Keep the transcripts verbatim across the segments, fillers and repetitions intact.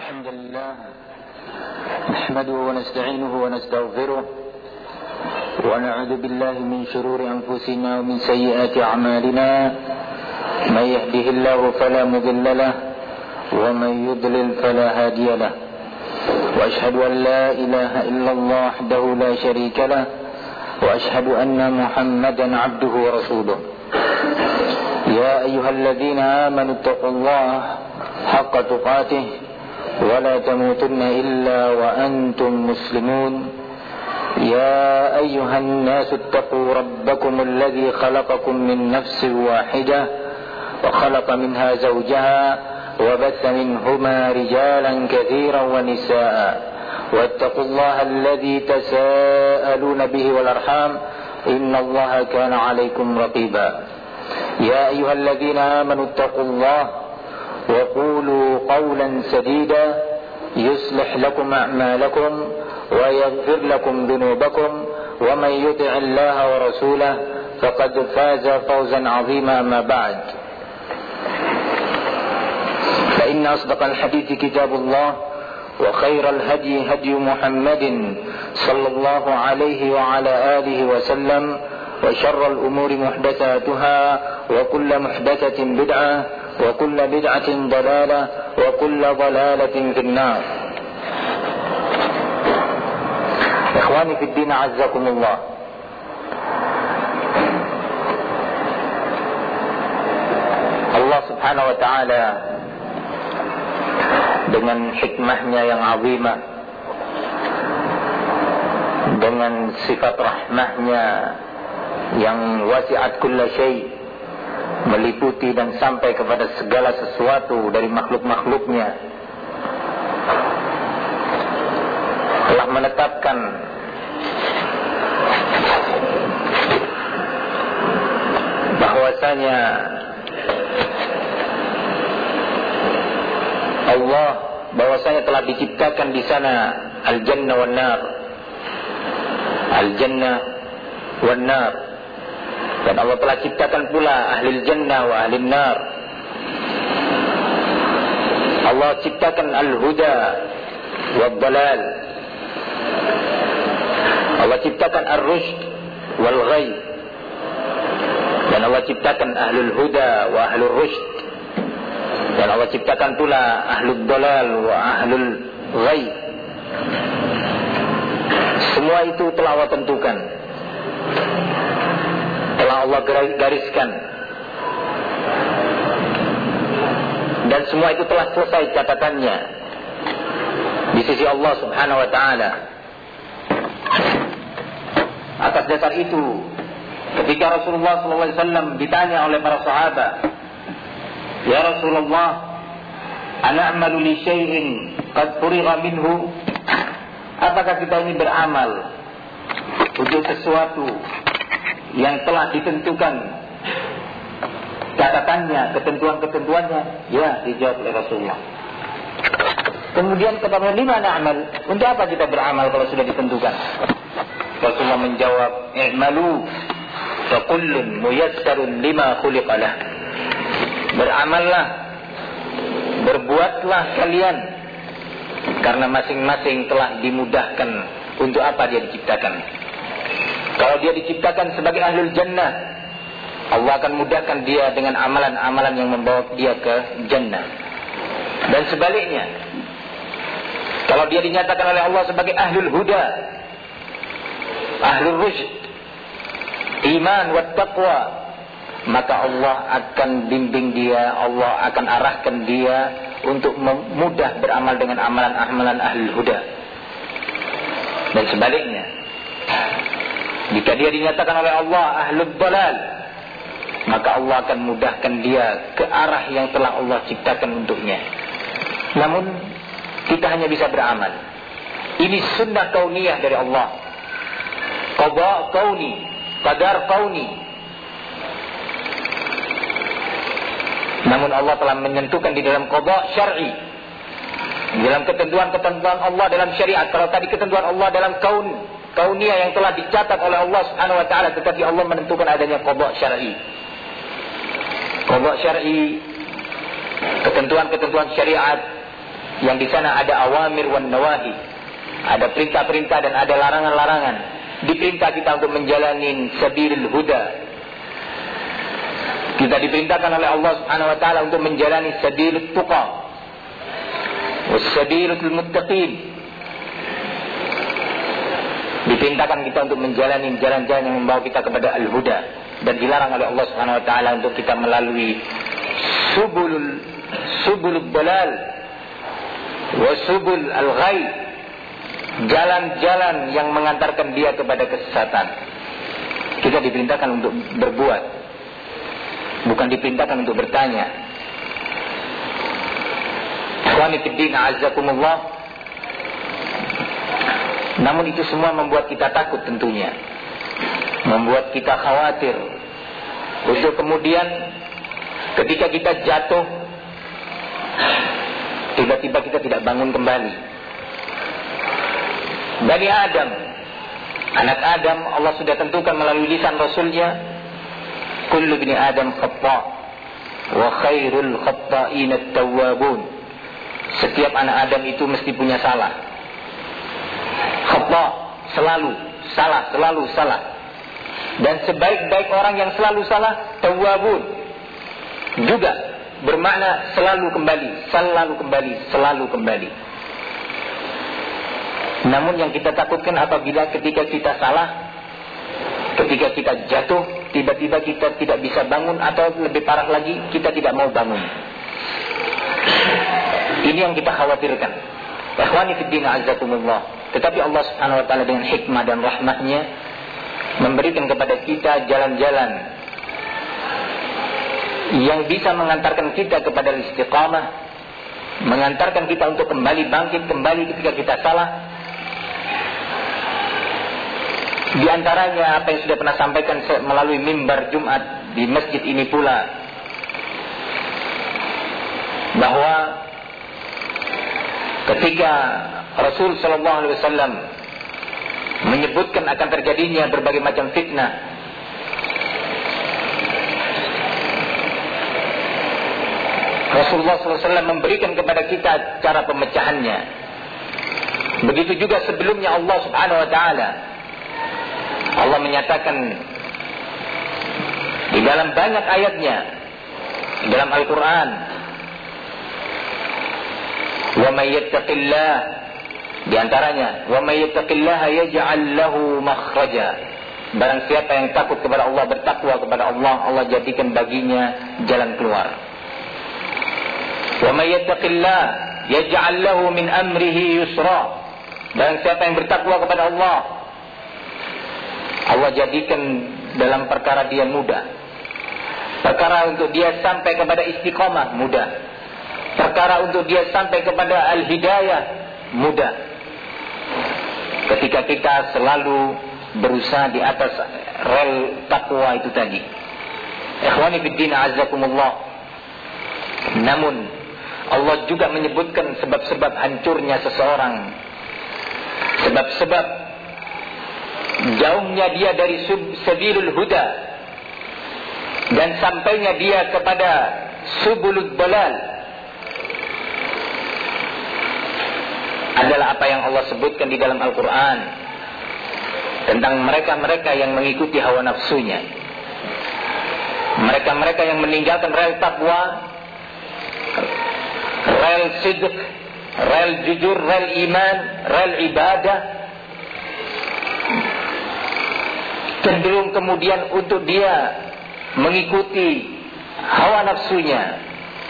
الحمد لله نحمده ونستعينه ونستغفره ونعوذ بالله من شرور أنفسنا ومن سيئات أعمالنا من يهده الله فلا مضل له ومن يضلل فلا هادي له وأشهد أن لا إله إلا الله وحده لا شريك له وأشهد أن محمدا عبده ورسوله يا أيها الذين آمنوا اتقوا الله حق تقاته ولا تموتن إلا وأنتم مسلمون يا أيها الناس اتقوا ربكم الذي خلقكم من نفس واحدة وخلق منها زوجها وبث منهما رجالا كثيرا ونساء واتقوا الله الذي تساءلون به والأرحام إن الله كان عليكم رقيبا يا أيها الذين آمنوا اتقوا الله وقولوا قولا سديدا يصلح لكم أعمالكم ويغفر لكم ذنوبكم ومن يطع الله ورسوله فقد فاز فوزا عظيما. ما بعد، فإن أصدق الحديث كتاب الله وخير الهدي هدي محمد صلى الله عليه وعلى آله وسلم وشر الأمور محدثاتها وكل محدثة بدعة وكل بدعة ضلالة وكل ضلالة في النار. إخواني في الدين عزكم الله. Allah subhanahu wa ta'ala dengan hikmahnya yang azimah, dengan sifat rahmahnya yang wasi'at kulla syai', meliputi dan sampai kepada segala sesuatu dari makhluk-makhluknya, telah menetapkan bahwasanya Allah bahwasanya telah diciptakan di sana al-jannah wan nar, al-jannah wan nar, dan Allah telah ciptakan pula ahli jannah wa ahli nar. Allah ciptakan al-huda wa dalal, Allah ciptakan ar-rushd wal ghay, dan Allah ciptakan ahlul huda wa ahlul rushd, dan Allah ciptakan pula ahlul dalal wa ahlul ghay. Semua itu telah Allah tentukan, telah Allah gariskan, dan semua itu telah selesai catatannya di sisi Allah subhanahu wa ta'ala. Atas dasar itu, ketika Rasulullah sallallahu alaihi wasallam ditanya oleh para sahabat, "Ya Rasulullah, ana'malu li syai'in qad furigha minhu?" Apakah kita ini beramal untuk sesuatu yang telah ditentukan catatannya, ketentuan-ketentuannya? Ya, dijawab oleh Rasulullah. Kemudian kepada lima na'mal, untuk apa kita beramal kalau sudah ditentukan? Rasulullah menjawab, "I'malu fa kullun muyassarun lima khuliqa lah." Beramallah, berbuatlah kalian, karena masing-masing telah dimudahkan untuk apa dia diciptakan. Kalau dia diciptakan sebagai ahlul jannah, Allah akan mudahkan dia dengan amalan-amalan yang membawa dia ke jannah. Dan sebaliknya, kalau dia dinyatakan oleh Allah sebagai ahlul huda, ahlul rushd, iman wa taqwa, maka Allah akan bimbing dia, Allah akan arahkan dia untuk mudah beramal dengan amalan-amalan ahlul huda. Dan sebaliknya, jika dia dinyatakan oleh Allah ahlul dalal, maka Allah akan mudahkan dia ke arah yang telah Allah ciptakan untuknya. Namun kita hanya bisa beramal. Ini sunnah kauniyah dari Allah, qada kauni, qadar kauni. Namun Allah telah menyentuhkan di dalam qada syar'i, di dalam ketentuan-ketentuan Allah dalam syariat. Kalau tadi ketentuan Allah dalam kaun, kauniyah yang telah dicatat oleh Allah Subhanahu wa taala, tetapi Allah menentukan adanya qada syar'i. Qada syar'i, ketentuan-ketentuan syariat yang di sana ada awamir wan nawahi, ada perintah-perintah dan ada larangan-larangan. Diperintah kita untuk menjalani sabilul huda. Kita diperintahkan oleh Allah Subhanahu wa taala untuk menjalani sabilut tuqa was sabilul muttaqin. Diperintahkan kita untuk menjalani jalan-jalan yang membawa kita kepada al-huda, dan dilarang oleh Allah Subhanahu wa taala untuk kita melalui subulul subulul dalal wa subul al-ghai, jalan-jalan yang mengantarkan dia kepada kesesatan. Kita diperintahkan untuk berbuat, bukan diperintahkan untuk bertanya. Ikhwani fid din, a'azzakumullah. Namun itu semua membuat kita takut tentunya, membuat kita khawatir untuk kemudian ketika kita jatuh, tiba-tiba kita tidak bangun kembali. Bani Adam, anak Adam, Allah sudah tentukan melalui lisan Rasulnya, kullu bani Adam khata' wa khairul khata'in at-tawwabun. Setiap anak Adam itu mesti punya salah. Khata', selalu salah, selalu salah. Dan sebaik-baik orang yang selalu salah, tawwabun, juga bermakna selalu kembali, selalu kembali, selalu kembali. Namun yang kita takutkan apabila ketika kita salah, ketika kita jatuh, tiba-tiba kita tidak bisa bangun, atau lebih parah lagi, kita tidak mau bangun. Ini yang kita khawatirkan. Ikhwani fid din, a'azzakumullah. Tetapi Allah Subhanahu wa taala dengan hikmah dan rahmatnya memberikan kepada kita jalan-jalan yang bisa mengantarkan kita kepada istiqamah, mengantarkan kita untuk kembali bangkit kembali ketika kita salah. Di antaranya apa yang sudah pernah sampaikan melalui mimbar Jumat di masjid ini pula, bahwa ketika Rasul sallallahu alaihi wasallam menyebutkan akan terjadinya berbagai macam fitnah, Rasulullah sallallahu alaihi wasallam memberikan kepada kita cara pemecahannya. Begitu juga sebelumnya Allah Subhanahu wa taala, Allah menyatakan di dalam banyak ayatnya di dalam Al-Quran, wa may yattaqillah, di antaranya, wa may yattaqillaha yaj'al lahu makhraja. Barang siapa yang takut kepada Allah, bertakwa kepada Allah, Allah jadikan baginya jalan keluar. Wa may yattaqillah yaj'al lahu min amrihi yusra. Barang siapa yang bertakwa kepada Allah, Allah jadikan dalam perkara dia mudah. Perkara untuk dia sampai kepada istiqamah mudah. Perkara untuk dia sampai kepada al-hidayah mudah. Ketika kita selalu berusaha di atas rel takwa itu tadi. Ikhwani fid din, a'azzakumullah. Namun Allah juga menyebutkan sebab-sebab hancurnya seseorang, sebab-sebab jauhnya dia dari sabilul huda dan sampainya dia kepada subulud dalal, adalah apa yang Allah sebutkan di dalam Al-Quran tentang mereka-mereka yang mengikuti hawa nafsunya, mereka-mereka yang meninggalkan rel takwa, rel sidq, rel jujur, rel iman, rel ibadah, cenderung kemudian untuk dia mengikuti hawa nafsunya.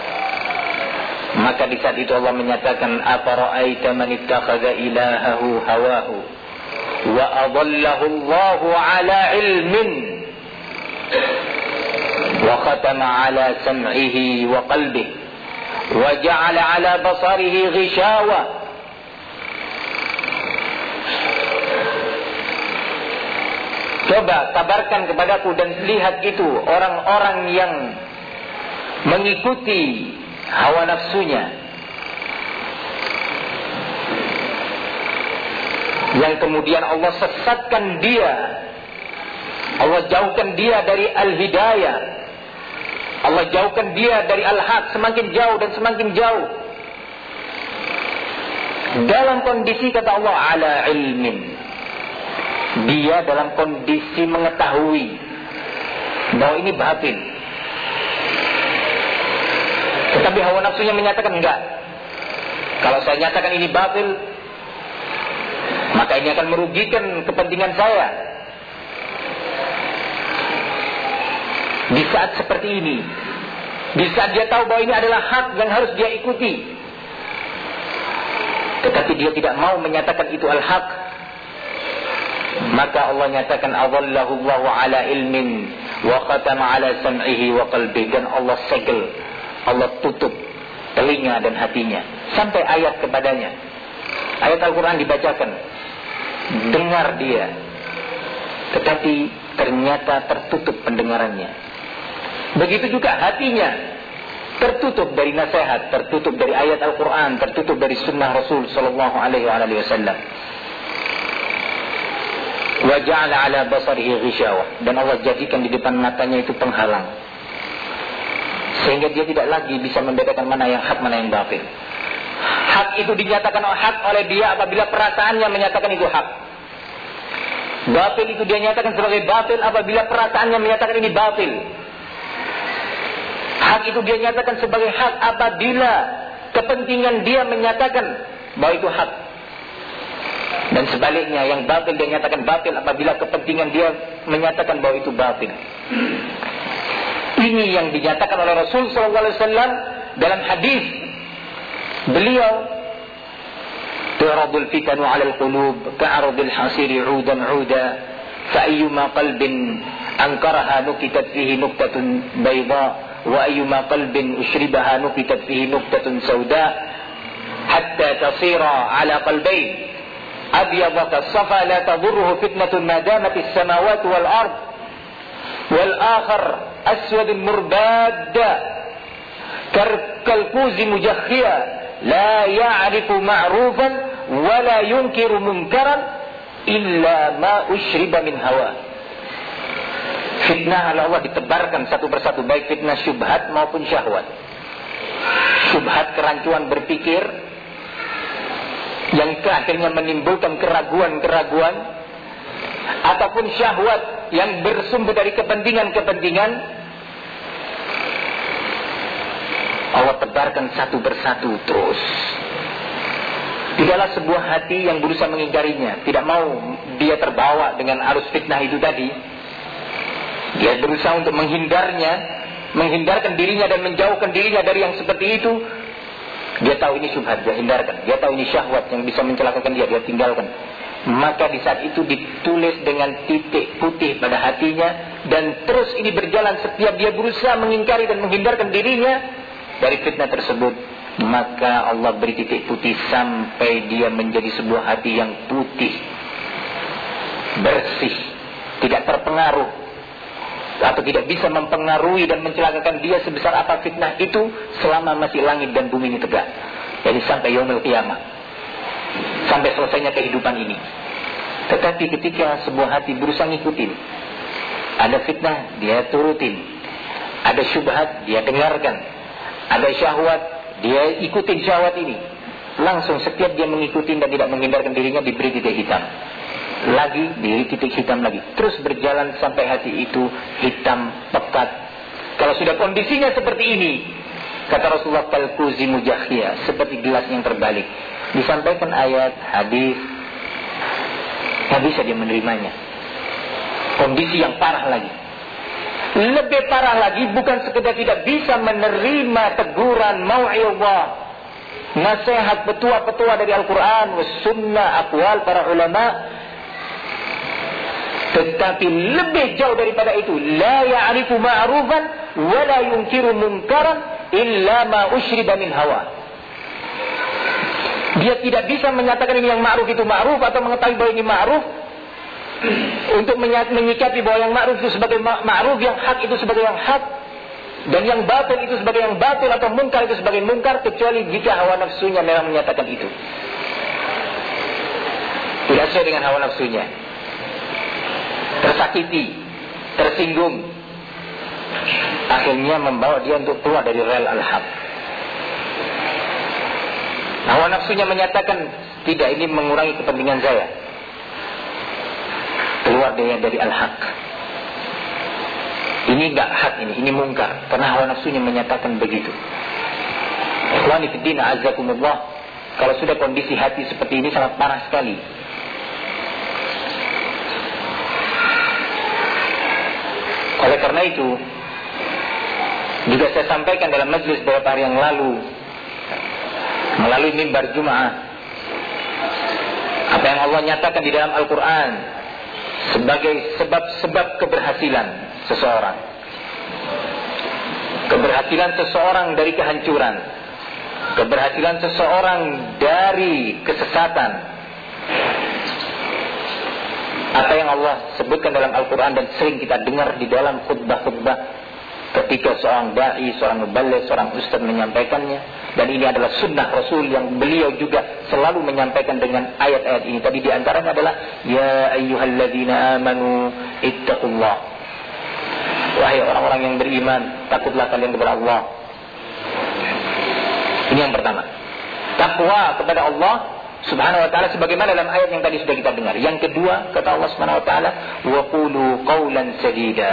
Maka di saat itu Allah menyatakan, afara'aita man ittakhadha ilahahu hawahu wa adallahu Allahu ala ilmin wa khatama ala sam'ihi wa qalbihi wa ja'ala ala basarihi ghishawa. Coba kabarkan kepadaku dan lihat itu orang-orang yang mengikuti hawa nafsunya, yang kemudian Allah sesatkan dia, Allah jauhkan dia dari al-hidayah, Allah jauhkan dia dari al-haq, semakin jauh dan semakin jauh. dalam kondisi kata Allah ala ilmin, dia dalam kondisi mengetahui bahwa ini batil. Tetapi hawa nafsunya menyatakan enggak. Kalau saya nyatakan ini batil, maka ini akan merugikan kepentingan saya. Di saat seperti ini, di saat dia tahu bahwa ini adalah hak yang harus dia ikuti, tetapi dia tidak mau menyatakan itu al-haq, maka Allah nyatakan adallahu Allahu ala ilmin wa khatama ala sam'ihi wa qalbihi, dan Allah segel, Allah tutup telinga dan hatinya sampai ayat kepadanya. Ayat Al-Quran dibacakan, dengar dia, tetapi ternyata tertutup pendengarannya. Begitu juga hatinya, tertutup dari nasihat, tertutup dari ayat Al-Quran, tertutup dari sunnah Rasul Sallallahu Alaihi Wasallam. Wa ja'ala ala basarihi ghishawah, dan Allah jadikan di depan matanya itu penghalang, sehingga dia tidak lagi bisa membedakan mana yang hak, mana yang batil. Hak itu dinyatakan hak oleh dia apabila perasaannya menyatakan itu hak. Batil itu dia nyatakan sebagai batil apabila perasaannya menyatakan ini batil. Hak itu dia nyatakan sebagai hak apabila kepentingan dia menyatakan bahwa itu hak. Dan sebaliknya, yang batil dia nyatakan batil apabila kepentingan dia menyatakan bahwa itu batil. Ini yang dinyatakan oleh Rasul sallallahu alaihi wasallam dalam hadis beliau, tu'radul fitanu 'alal qulub ka'ardil hasiri 'udan 'uda fa ayyuma qalbin ankaraha nukitat fihi nuktatun bayda wa ayyuma qalbin ushribaha nukitat fihi nuktatun sauda hatta tasira 'ala qalbayn abyadha kas-safa la tadurruhu fitnatun ma damat as-samawati wal ard wal akhar aswad murbadda kalkuzi mujakhia la ya'rifu ma'rufan wa la yunkiru munkaran illa ma ushriba min hawa. Fitnah oleh Allah ditebarkan satu persatu, baik fitnah syubhat maupun syahwat. Syubhat kerancuan berpikir yang akhirnya menimbulkan keraguan-keraguan, ataupun syahwat yang bersumber dari kepentingan-kepentingan. Allah tebarkan satu persatu terus. Tidaklah sebuah hati yang berusaha mengingkarinya, tidak mau dia terbawa dengan arus fitnah itu tadi. Dia berusaha untuk menghindarnya, menghindarkan dirinya dan menjauhkan dirinya dari yang seperti itu. Dia tahu ini syubhat, dia hindarkan. Dia tahu ini syahwat yang bisa mencelakakan dia, dia tinggalkan. Maka di saat itu ditulis dengan titik putih pada hatinya, dan terus ini berjalan setiap dia berusaha mengingkari dan menghindarkan dirinya dari fitnah tersebut. Maka Allah beri titik putih sampai dia menjadi sebuah hati yang putih, bersih, tidak terpengaruh atau tidak bisa mempengaruhi dan mencelakakan dia sebesar apa fitnah itu selama masih langit dan bumi ini tegak. Jadi sampai yaumil qiyamah, sampai selesainya kehidupan ini. Tetapi ketika sebuah hati berusaha ngikutin, ada fitnah dia turutin, ada syubhat dia dengarkan, ada syahwat dia ikutin syahwat ini, langsung setiap dia mengikuti dan tidak menghindarkan dirinya diberi titik hitam lagi, diri titik hitam lagi, terus berjalan sampai hati itu hitam pekat. Kalau sudah kondisinya seperti ini, kata Rasulullah, kalkuzi mujakhia, seperti gelas yang terbalik. Disampaikan ayat, hadis, nggak bisa dia menerimanya. Kondisi yang parah lagi. Lebih parah lagi, bukan sekedar tidak bisa menerima teguran mau'izah, nasihat petua-petua dari Al-Quran, was-sunnah, aqwal para ulama, tetapi lebih jauh daripada itu, la ya'rifu ma'rufan wa la yunkiru munkaran illa ma ushriba min hawa. Dia tidak bisa menyatakan ini yang ma'ruf itu ma'ruf, atau mengetahui bahwa ini ma'ruf, untuk menyikapi bahwa yang ma'ruf itu sebagai ma'ruf, yang hak itu sebagai yang hak, dan yang batil itu sebagai yang batil, atau munkar itu sebagai munkar, kecuali jika hawa nafsunya memang menyatakan itu. Tidak sesuai dengan hawa nafsunya, tersakiti, tersinggung, akhirnya membawa dia untuk keluar dari rel al-haq. Hawa nafsunya menyatakan tidak, ini mengurangi kepentingan saya. Keluar dia dari al-haq. Ini enggak hak ini, ini mungkar. Karena hawa nafsunya menyatakan begitu. Ikhwani fiddin a'azzakumullah. Kalau sudah kondisi hati seperti ini sangat parah sekali. Oleh karena itu, juga saya sampaikan dalam majlis beberapa hari yang lalu melalui mimbar Jum'ah, apa yang Allah nyatakan di dalam Al-Quran sebagai sebab-sebab keberhasilan seseorang. Keberhasilan seseorang dari kehancuran, keberhasilan seseorang dari kesesatan. Apa yang Allah sebutkan dalam Al-Quran dan sering kita dengar di dalam khutbah-khutbah ketika seorang da'i, seorang muballigh, seorang ustaz menyampaikannya. Dan ini adalah sunnah Rasul yang beliau juga selalu menyampaikan dengan ayat-ayat ini. Tadi di antaranya adalah ya ayyuhalladzina amanu ittaqullah. Wahai orang-orang yang beriman, takutlah kalian kepada Allah. Ini yang pertama. Takwa kepada Allah Subhanahu wa ta'ala sebagaimana dalam ayat yang tadi sudah kita dengar. Yang kedua, kata Allah Subhanahu wa ta'ala, wa qulu qawlan sadida.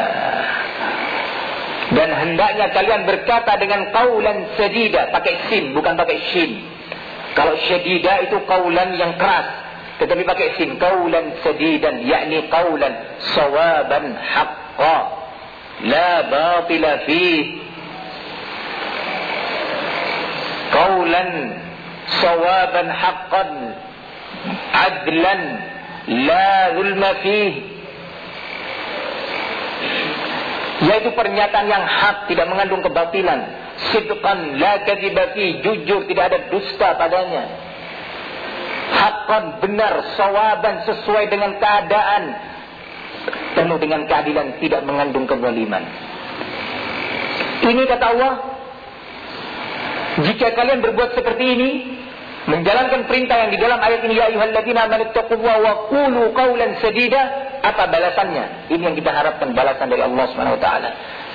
Dan hendaknya kalian berkata dengan qawlan sadida, pakai sin bukan pakai shin. Kalau syadida itu qawlan yang keras, tetapi pakai sin, qawlan sadidan, yakni qawlan sawaban haqqa la batila fih. Qawlan sawaban haqqan adlan la zulma fih, yaitu pernyataan yang hak, tidak mengandung kebatilan. Sidqan la kadziba fi, jujur, tidak ada dusta padanya. Haqqan, benar, sawaban, sesuai dengan keadaan, penuh dengan keadilan, tidak mengandung kezaliman. Ini kata Allah, jika kalian berbuat seperti ini, menjalankan perintah yang di dalam ayat ini, ya ayyuhalladzina amanu taqullaha wa qulu qawlan sadida, apa balasannya? Ini yang kita harapkan, balasan dari Allah Subhanahu wa taala.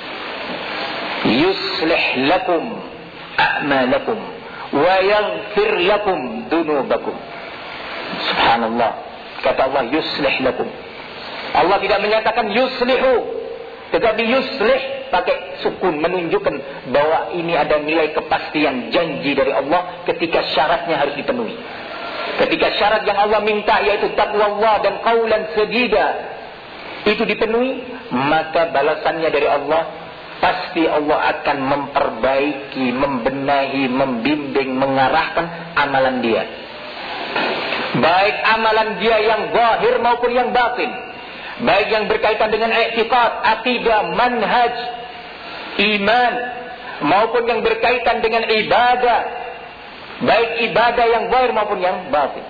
Yuslih lakum a'malakum wa yaghfir lakum dunubakum. Subhanallah. Kata Allah yuslih lakum. Allah tidak menyatakan yuslihu, tetapi yuslih pakai sukun, menunjukkan bahwa ini ada nilai kepastian janji dari Allah ketika syaratnya harus dipenuhi. Ketika syarat yang Allah minta yaitu taqwa Allah dan qaulan sadida itu dipenuhi, maka balasannya dari Allah pasti Allah akan memperbaiki, membenahi, membimbing, mengarahkan amalan dia. Baik amalan dia yang zahir maupun yang batin. Baik yang berkaitan dengan i'tiqad, akidah, manhaj, iman, maupun yang berkaitan dengan ibadah, baik ibadah yang zahir maupun yang batin.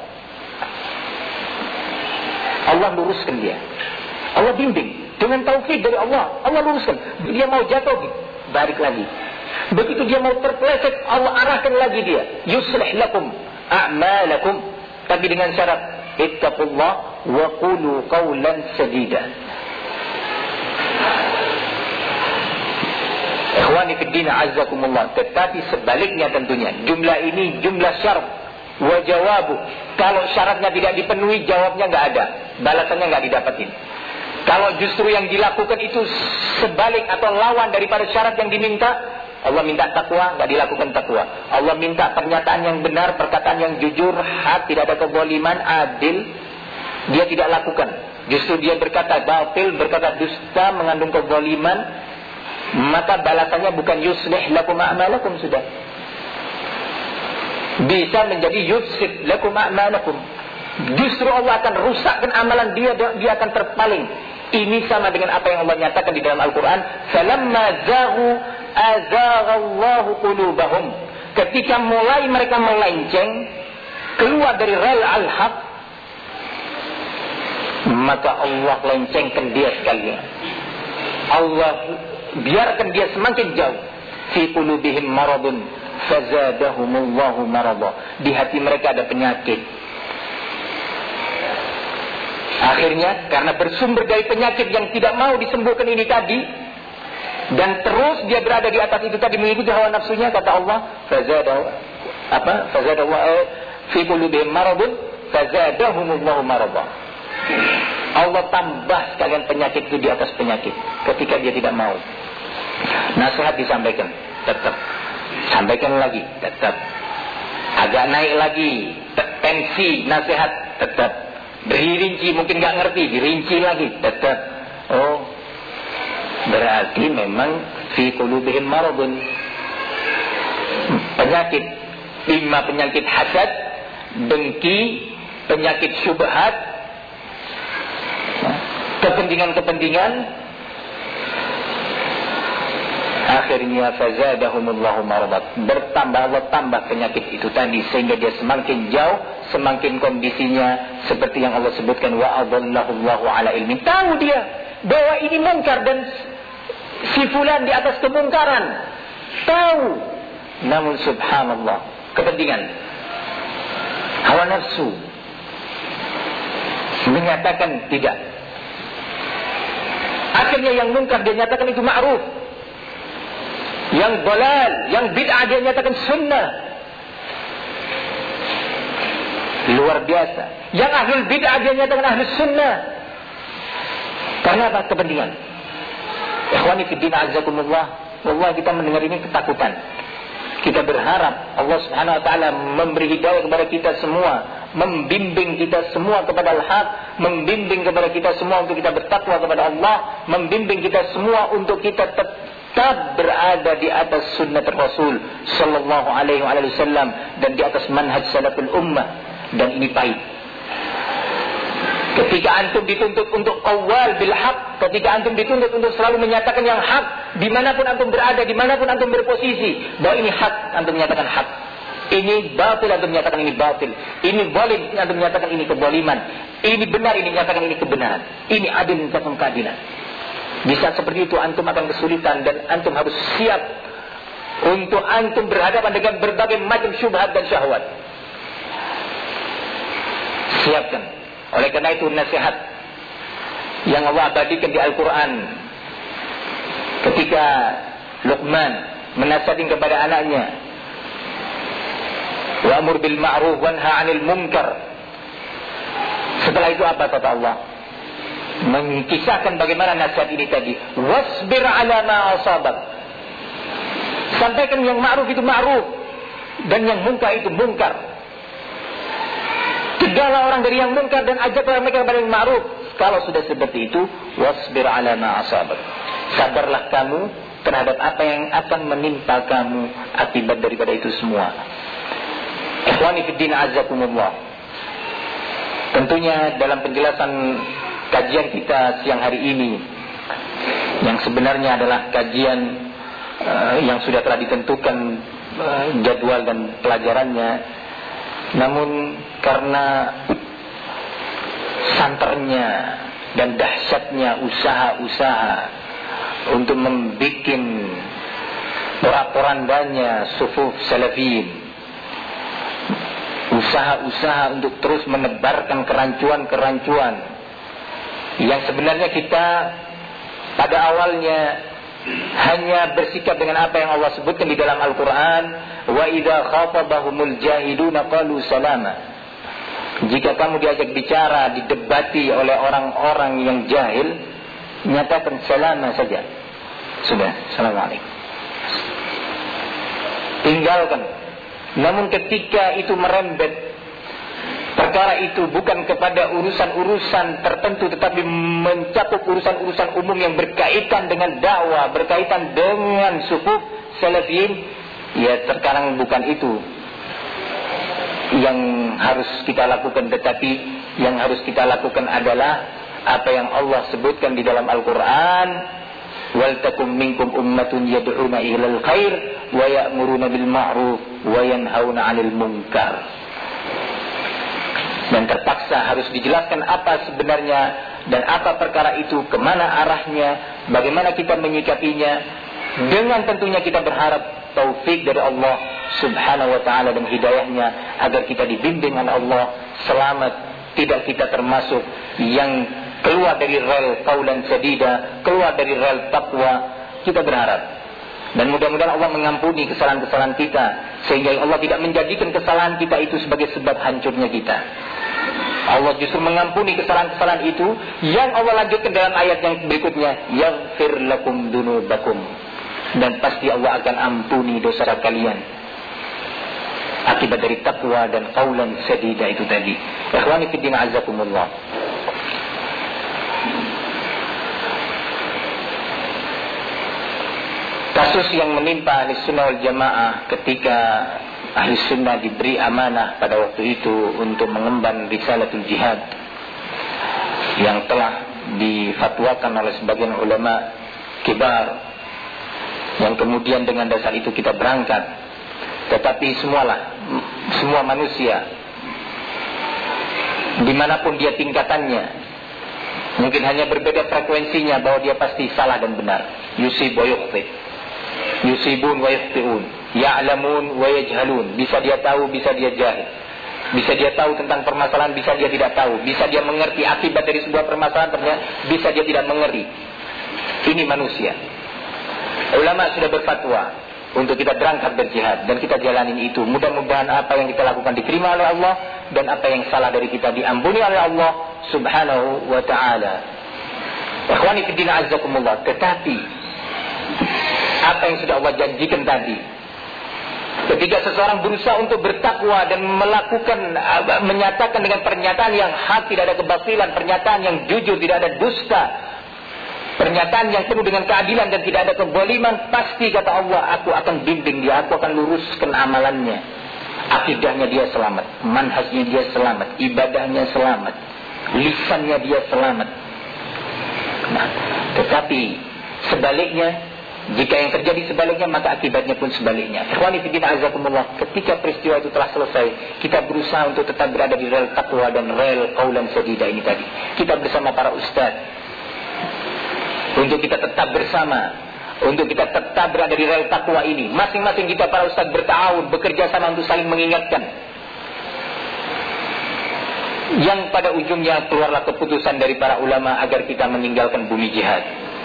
Allah luruskan dia, Allah bimbing dengan taufik dari Allah. Allah luruskan. Dia mau jatuh, balik lagi. Begitu dia mau terpeleset, Allah arahkan lagi dia. Yuslih lakum a'malakum, tapi dengan syarat ittaqullah wa qulu qawlan sadida. Ikhwani fiddin azzakumullah. Tetapi sebaliknya tentunya, jumlah ini jumlah syarat wa jawabu. Kalau syaratnya tidak dipenuhi, jawabnya enggak ada, balasannya enggak didapatin. Kalau justru yang dilakukan itu sebalik atau lawan daripada syarat yang diminta, Allah minta takwa, enggak dilakukan takwa. Allah minta pernyataan yang benar, perkataan yang jujur, hak, tidak ada kezaliman, adil, dia tidak lakukan. Justru dia berkata batil, berkata dusta, mengandung kezaliman, maka balasannya bukan yuslih lakum a'malakum, sudah bisa menjadi yufsid lakum a'malakum. Justru Allah akan rusakkan amalan dia, dia akan terpaling. Ini sama dengan apa yang Allah nyatakan di dalam Al-Quran. Falamma zaghu azaghallahu qulubahum. Ketika mulai mereka melenceng, keluar dari rel al-haq, maka Allah lencengkan dia sekalian. Allah biarkan dia semakin jauh. Fi qulubihim maradun fazadahumullahu marada. Di hati mereka ada penyakit. Akhirnya karena bersumber dari penyakit yang tidak mau disembuhkan ini tadi, dan terus dia berada di atas itu tadi, mengikuti hawa nafsunya, kata Allah, fazadahu apa? Fazadallahu fi qulubihim maradun fazadahumullahu marada. Allah tambah sekalian penyakit itu di atas penyakit ketika dia tidak mau. Nasihat disampaikan, tetap. Sampaikan lagi, tetap. Agak naik lagi, tensi nasihat, tetap. Dirinci, mungkin nggak ngerti, dirinci lagi, tetap. Oh, berarti memang fi qulubihim maradun, penyakit. Lima penyakit hasad, dengki, penyakit syubhat, kepentingan-kepentingan. Akhirnya fazadahumullahu maradat, bertambah Allah tambah penyakit itu tadi sehingga dia semakin jauh, semakin kondisinya seperti yang Allah sebutkan, wa adallahu Allahu ala ilmin. Tahu dia bahwa ini mungkar dan si fulan di atas kemungkaran, tahu, namun subhanallah, kepentingan hawa nafsu menyatakan tidak. Akhirnya yang mungkar dia nyatakan itu ma'ruf, yang dalal, yang bid'ah dia nyatakan sunnah. Luar biasa. Yang ahlul bid'ah dia nyatakan ahlus sunnah. Karena apa? Kepentingan. Ikhwani fiddin azakumullah, wallahi kita mendengar ini ketakutan. Kita berharap Allah Subhanahu wa taala memberi hidayah kepada kita semua, membimbing kita semua kepada al-haq, membimbing kepada kita semua untuk kita bertakwa kepada Allah, membimbing kita semua untuk kita tetap berada di atas sunnah Rasul sallallahu alaihi wasallam dan di atas manhaj salaful ummah. Dan ini pahit. Ketika antum dituntut untuk qawwal bil haq, ketika antum dituntut untuk selalu menyatakan yang hak, dimanapun antum berada, dimanapun antum berposisi, bahwa ini hak, antum menyatakan hak. Ini batil, antum menyatakan ini batil. Ini zalim, antum menyatakan ini kezaliman. Ini benar, ini menyatakan ini kebenaran. Ini adil, menyatakan keadilan. Di saat seperti itu antum akan kesulitan dan antum harus siap untuk antum berhadapan dengan berbagai macam syubhat dan syahwat. Siapkan. Oleh karena itu nasihat yang Allah abadikan di Al-Quran ketika Luqman menasihatkan kepada anaknya, wa'mur bil ma'ruf wanha 'anil munkar. Setelah itu apa kata Allah? Mengisahkan bagaimana nasihat ini tadi. Wasbir 'ala ma asabak. Sampaikan yang ma'ruf itu ma'ruf dan yang munkar itu munkar. Cegahlah orang dari yang munkar dan ajaklah mereka kepada yang ma'ruf. Kalau sudah seperti itu, wasbir 'ala ma asabak. Sabarlah kamu terhadap apa yang akan menimpa kamu akibat daripada itu semua. Ikhwani fiddin azakumullah. Tentunya dalam penjelasan kajian kita siang hari ini, yang sebenarnya adalah kajian uh, yang sudah telah ditentukan uh, jadwal dan pelajarannya, namun karena santernya dan dahsyatnya usaha-usaha untuk membuat porak-porandanya sufuf salafin, usaha-usaha untuk terus menebarkan kerancuan-kerancuan yang sebenarnya kita pada awalnya hanya bersikap dengan apa yang Allah sebutkan di dalam Al-Quran, wa idza khatabahumul jahiluna qalu salama. Jika kamu diajak bicara, didebati oleh orang-orang yang jahil, nyatakan salama saja. Sudah, assalamualaikum. Tinggalkan. Namun ketika itu merembet, perkara itu bukan kepada urusan-urusan tertentu, tetapi mencakup urusan-urusan umum yang berkaitan dengan dakwah, berkaitan dengan sufuf salafin, ya terkadang bukan itu yang harus kita lakukan, tetapi yang harus kita lakukan adalah apa yang Allah sebutkan di dalam Al-Quran, wal takum minkum ummatun yad'una ilal khair wa ya'muruna bil ma'ruf wa yanhauna 'anil munkar. Dan terpaksa harus dijelaskan apa sebenarnya dan apa perkara itu, kemana arahnya, bagaimana kita menyikapinya, dengan tentunya kita berharap taufik dari Allah Subhanahu wa ta'ala dan hidayahnya agar kita dibimbing oleh Allah selamat, tidak kita termasuk yang keluar dari rel qaulan sadida, keluar dari rel taqwa. Kita berharap Dan mudah-mudahan Allah mengampuni kesalahan-kesalahan kita, sehingga Allah tidak menjadikan kesalahan kita itu sebagai sebab hancurnya kita. Allah justru mengampuni kesalahan-kesalahan itu, yang Allah lanjutkan dalam ayat yang berikutnya, yaghfir lakum dunubakum, dan pasti Allah akan ampuni dosa kalian akibat dari takwa dan qaulan sadida itu tadi. Ikhwani fid din azakumullah. Kasus yang menimpa Ahli Sunnah wal Jamaah ketika Ahli Sunnah diberi amanah pada waktu itu untuk mengemban Risalatul Jihad yang telah difatwakan oleh sebagian ulama kibar, yang kemudian dengan dasar itu kita berangkat. Tetapi semualah, semua manusia dimanapun dia tingkatannya, mungkin hanya berbeda frekuensinya, bahwa dia pasti salah dan benar. Yusib wa yukhti, yusibun wa yukhtiun, ya'lamun wa yajhalun. Bisa dia tahu, bisa dia jahil. Bisa dia tahu tentang permasalahan, bisa dia tidak tahu. Bisa dia mengerti akibat dari sebuah permasalahan, ternyata bisa dia tidak mengerti. Ini manusia. Ulama sudah berfatwa untuk kita berangkat berjihad, dan kita jalanin itu. Mudah-mudahan apa yang kita lakukan diterima oleh Allah, dan apa yang salah dari kita diampuni oleh Allah subhanahu wa ta'ala. Ikhwani fiddin azzakumullah. Tetapi apa yang sudah Allah janjikan tadi, ketika seseorang berusaha untuk bertakwa dan melakukan, menyatakan dengan pernyataan yang hak, tidak ada kebatilan, pernyataan yang jujur, tidak ada dusta, pernyataan yang penuh dengan keadilan dan tidak ada kezaliman, pasti kata Allah, aku akan bimbing dia, aku akan luruskan amalannya. Akidahnya dia selamat, manhajnya dia selamat, ibadahnya selamat, lisannya dia selamat. Nah, tetapi sebaliknya, jika yang terjadi sebaliknya, maka akibatnya pun sebaliknya. Ikhwani fillah azakumullah, ketika peristiwa itu telah selesai, kita berusaha untuk tetap berada di rel takwa dan rel qaulan sadida ini tadi. Kita bersama para ustaz, untuk kita tetap bersama, untuk kita tetap berada di rel takwa ini. Masing-masing kita para ustaz bertahun, bekerja sama untuk saling mengingatkan, yang pada ujungnya keluarlah keputusan dari para ulama agar kita meninggalkan bumi jihad,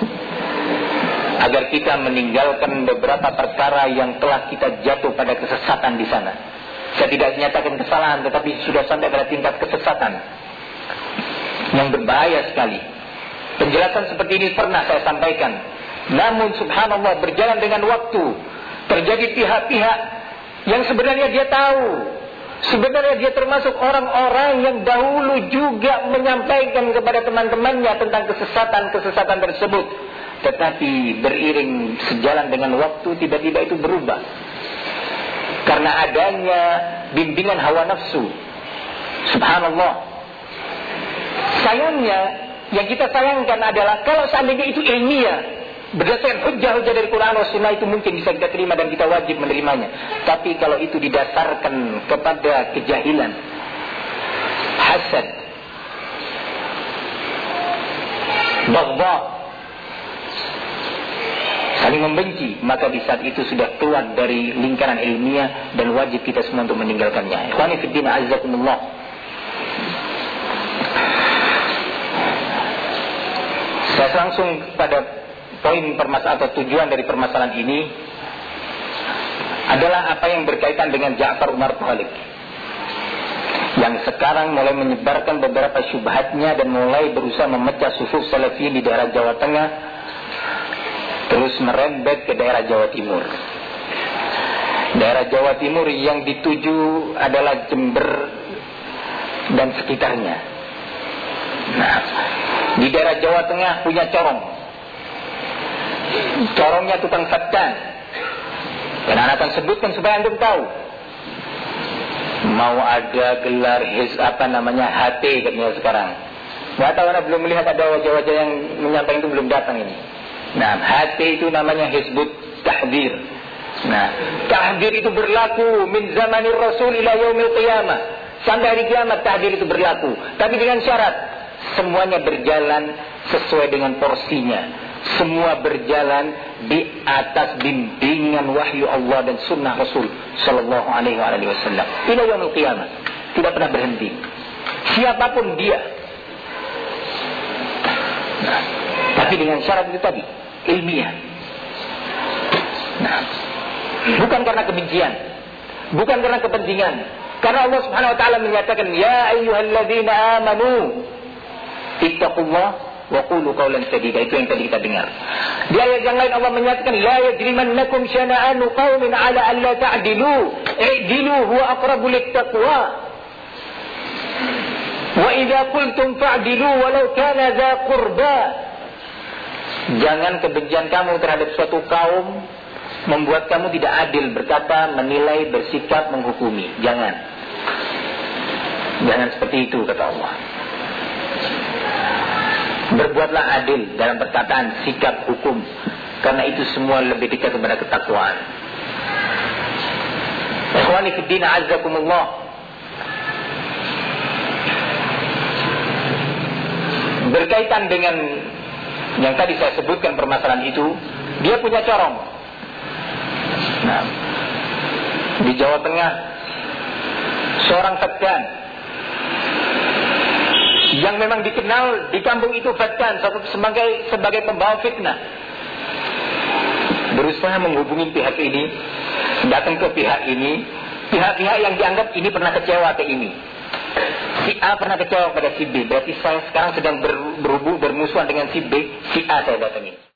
agar kita meninggalkan beberapa perkara yang telah kita jatuh pada kesesatan di sana. Saya tidak menyatakan kesalahan, tetapi sudah sampai pada tingkat kesesatan yang berbahaya sekali. Penjelasan seperti ini pernah saya sampaikan. Namun subhanallah, berjalan dengan waktu, terjadi pihak-pihak yang sebenarnya dia tahu, sebenarnya dia termasuk orang-orang yang dahulu juga menyampaikan kepada teman-temannya tentang kesesatan-kesesatan tersebut. Tetapi beriring sejalan dengan waktu, tiba-tiba itu berubah karena adanya bimbingan hawa nafsu. Subhanallah. Sayangnya, yang kita sayangkan adalah kalau seandainya itu ilmiah, berdasarkan hujah-hujah dari Quran dan Sunnah, itu mungkin bisa kita terima dan kita wajib menerimanya. Tapi kalau itu didasarkan kepada kejahilan, hasad, baghdha, saling membenci, maka di saat itu sudah keluar dari lingkaran ilmiah dan wajib kita semua untuk meninggalkannya. Ikhwani fiddin azzakumullah. Saya langsung pada poin permasalahan atau tujuan dari permasalahan ini adalah apa yang berkaitan dengan Ja'far Umar Thalib, yang sekarang mulai menyebarkan beberapa syubhatnya dan mulai berusaha memecah sufuf salafiyin di daerah Jawa Tengah, terus merembet ke daerah Jawa Timur. Daerah Jawa Timur yang dituju adalah Jember dan sekitarnya. Nah, di daerah Jawa Tengah punya corong. Corongnya tukang fatkan. Dan anak akan sebutkan supaya antum tahu. Mau ada gelar his apa namanya H T katanya sekarang. Nggak tahu, anda belum melihat ada wajah-wajah yang menyampaikan itu, belum datang ini. Nah, H T itu namanya Hizbut Tahdzir. Nah, tahdzir itu berlaku min zamanir Rasul ila yaumil qiyamah. Sampai hari kiamat tahdzir itu berlaku. Tapi dengan syarat semuanya berjalan sesuai dengan porsinya. Semua berjalan di atas bimbingan wahyu Allah dan sunnah Rasul sallallahu alaihi wasallam. Ila yaumil qiyamah. Tidak pernah berhenti. Siapapun dia. Nah, tapi dengan syarat itu tadi, ilmiah. Nah, bukan karena kebencian, bukan karena kepentingan. Karena Allah Subhanahu wa taala menyatakan, "Ya ayyuhalladzina amanu ittaqullah wa qulu qawlan sadida." Itu yang tadi kita dengar. Di ayat yang lain Allah menyatakan, "La yajrimannakum syana'anu qaumin 'ala alla ta'dilu, i'dilu huwa aqrabu littaqwa. Wa idza qultum fa'dilu walau kana dza qurba." Jangan kebencian kamu terhadap suatu kaum membuat kamu tidak adil berkata, menilai, bersikap, menghukumi. Jangan. Jangan seperti itu, kata Allah. Berbuatlah adil dalam perkataan, sikap, hukum. Karena itu semua lebih dekat kepada ketakwaan. Ikhwani fid din, azzakumullah. Berkaitan dengan yang tadi saya sebutkan permasalahan itu, dia punya corong. Nah, di Jawa Tengah seorang fatkan yang memang dikenal di kampung itu fatkan sebagai sebagai pembawa fitnah, berusaha menghubungi pihak ini, datang ke pihak ini, pihak-pihak yang dianggap ini pernah kecewa ke ini. Si A pernah kecewa pada si B, berarti saya sekarang sedang ber, berhubung bermusuhan dengan si B, si A saya datangi.